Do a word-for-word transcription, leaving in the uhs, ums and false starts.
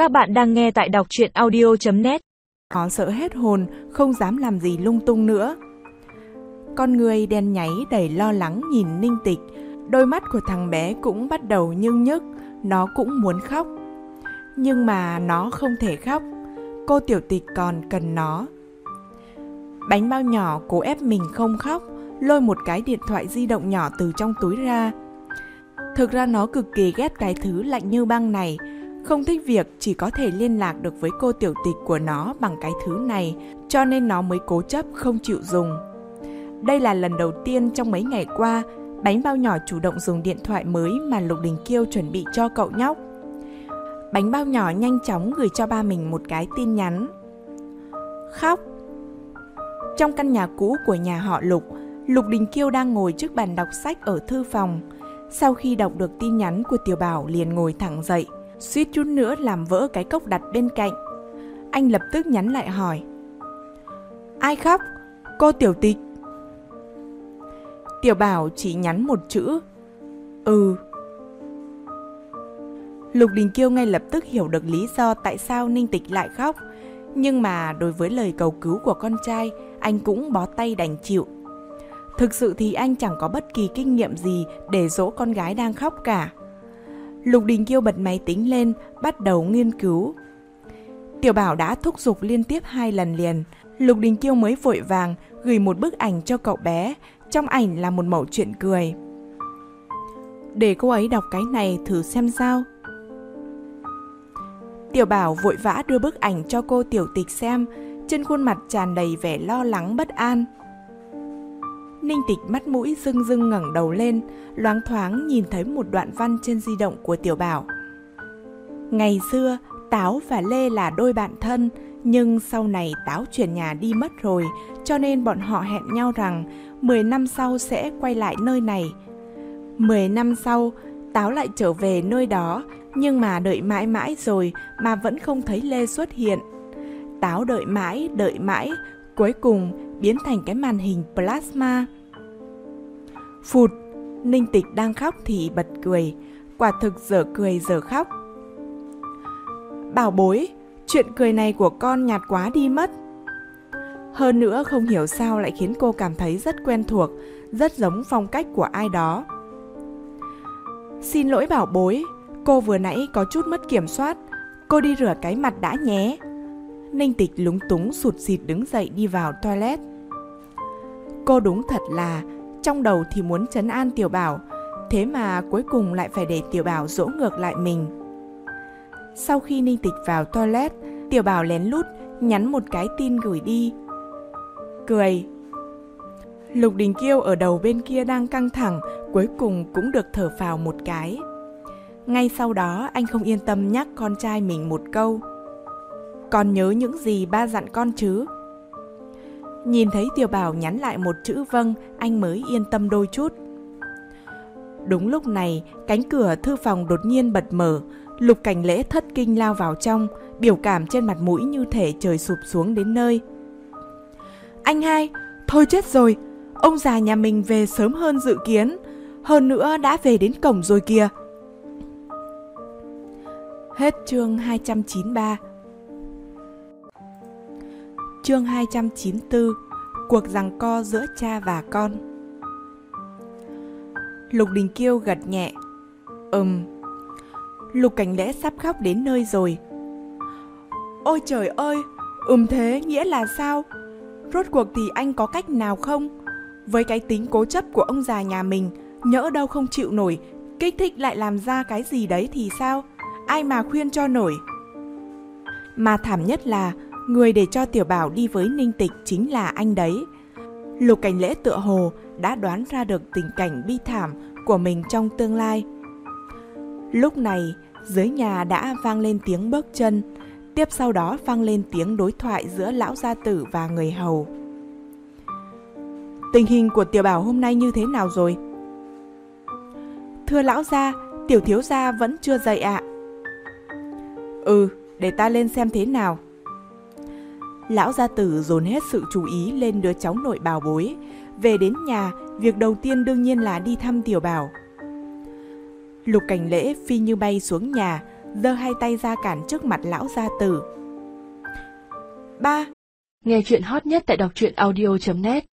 Các bạn đang nghe tại đọc truyện audio chấm net. Nó sợ hết hồn, không dám làm gì lung tung nữa. Con người đen nháy đầy lo lắng nhìn Ninh Tịch. Đôi mắt của thằng bé cũng bắt đầu nhưng nhức. Nó cũng muốn khóc, nhưng mà nó không thể khóc. Cô Tiểu Tịch còn cần nó. Bánh bao nhỏ cố ép mình không khóc, lôi một cái điện thoại di động nhỏ từ trong túi ra. Thực ra nó cực kỳ ghét cái thứ lạnh như băng này, không thích việc chỉ có thể liên lạc được với cô Tiểu Tịch của nó bằng cái thứ này, cho nên nó mới cố chấp không chịu dùng. Đây là lần đầu tiên trong mấy ngày qua, bánh bao nhỏ chủ động dùng điện thoại mới mà Lục Đình Kiêu chuẩn bị cho cậu nhóc. Bánh bao nhỏ nhanh chóng gửi cho ba mình một cái tin nhắn. Khóc. Trong căn nhà cũ của nhà họ Lục, Lục Đình Kiêu đang ngồi trước bàn đọc sách ở thư phòng. Sau khi đọc được tin nhắn của Tiểu Bảo liền ngồi thẳng dậy, suýt chút nữa làm vỡ cái cốc đặt bên cạnh. Anh lập tức nhắn lại hỏi: Ai khóc? Cô Tiểu Tịch. Tiểu Bảo chỉ nhắn một chữ: Ừ. Lục Đình Kiêu ngay lập tức hiểu được lý do tại sao Ninh Tịch lại khóc, nhưng mà đối với lời cầu cứu của con trai, anh cũng bó tay đành chịu. Thực sự thì anh chẳng có bất kỳ kinh nghiệm gì để dỗ con gái đang khóc cả. Lục Đình Kiêu bật máy tính lên, bắt đầu nghiên cứu. Tiểu Bảo đã thúc giục liên tiếp hai lần liền. Lục Đình Kiêu mới vội vàng gửi một bức ảnh cho cậu bé. Trong ảnh là một mẩu chuyện cười. Để cô ấy đọc cái này thử xem sao. Tiểu Bảo vội vã đưa bức ảnh cho cô Tiểu Tịch xem, trên khuôn mặt tràn đầy vẻ lo lắng bất an. Ninh Tịch mắt mũi rưng rưng ngẩng đầu lên, loáng thoáng nhìn thấy một đoạn văn trên di động của Tiểu Bảo. Ngày xưa, Táo và Lê là đôi bạn thân, nhưng sau này Táo chuyển nhà đi mất rồi, cho nên bọn họ hẹn nhau rằng mười năm sau sẽ quay lại nơi này. mười năm sau, Táo lại trở về nơi đó, nhưng mà đợi mãi mãi rồi mà vẫn không thấy Lê xuất hiện. Táo đợi mãi, đợi mãi, cuối cùng biến thành cái màn hình plasma. Phụt, Ninh Tịch đang khóc thì bật cười, quả thực dở cười dở khóc. Bảo bối, chuyện cười này của con nhạt quá đi mất. Hơn nữa không hiểu sao lại khiến cô cảm thấy rất quen thuộc, rất giống phong cách của ai đó. Xin lỗi bảo bối, cô vừa nãy có chút mất kiểm soát, cô đi rửa cái mặt đã nhé. Ninh Tịch lúng túng sụt sịt đứng dậy đi vào toilet. Cô đúng thật là trong đầu thì muốn trấn an Tiểu Bảo, thế mà cuối cùng lại phải để Tiểu Bảo dỗ ngược lại mình. Sau khi Ninh Tịch vào toilet, Tiểu Bảo lén lút nhắn một cái tin gửi đi. Cười. Lục Đình Kiêu ở đầu bên kia đang căng thẳng, cuối cùng cũng được thở phào một cái. Ngay sau đó anh không yên tâm nhắc con trai mình một câu: Con nhớ những gì ba dặn con chứ? Nhìn thấy Tiểu Bảo nhắn lại một chữ vâng, anh mới yên tâm đôi chút. Đúng lúc này, cánh cửa thư phòng đột nhiên bật mở. Lục Cảnh Lễ thất kinh lao vào trong, biểu cảm trên mặt mũi như thể trời sụp xuống đến nơi. Anh hai, thôi chết rồi, ông già nhà mình về sớm hơn dự kiến, hơn nữa đã về đến cổng rồi kìa. Hết chương hai trăm chín mươi ba. Chương hai trăm chín mươi tư. Cuộc giằng co giữa cha và con. Lục Đình Kiêu gật nhẹ. Ừm. Lục Cảnh Lễ sắp khóc đến nơi rồi. Ôi trời ơi, ừm thế nghĩa là sao? Rốt cuộc thì anh có cách nào không? Với cái tính cố chấp của ông già nhà mình, nhỡ đâu không chịu nổi, kích thích lại làm ra cái gì đấy thì sao? Ai mà khuyên cho nổi? Mà thảm nhất là người để cho Tiểu Bảo đi với Ninh Tịch chính là anh đấy. Lục Cảnh Lễ tựa hồ đã đoán ra được tình cảnh bi thảm của mình trong tương lai. Lúc này, dưới nhà đã vang lên tiếng bước chân, tiếp sau đó vang lên tiếng đối thoại giữa lão gia tử và người hầu. Tình hình của Tiểu Bảo hôm nay như thế nào rồi? Thưa lão gia, tiểu thiếu gia vẫn chưa dậy ạ. Ừ, để ta lên xem thế nào. Lão gia tử dồn hết sự chú ý lên đứa cháu nội bảo bối. Về đến nhà, việc đầu tiên đương nhiên là đi thăm Tiểu Bảo. Lục Cảnh Lễ phi như bay xuống nhà, giơ hai tay ra cản trước mặt lão gia tử. Ba! Nghe chuyện hot nhất tại đọc truyện audio chấm net.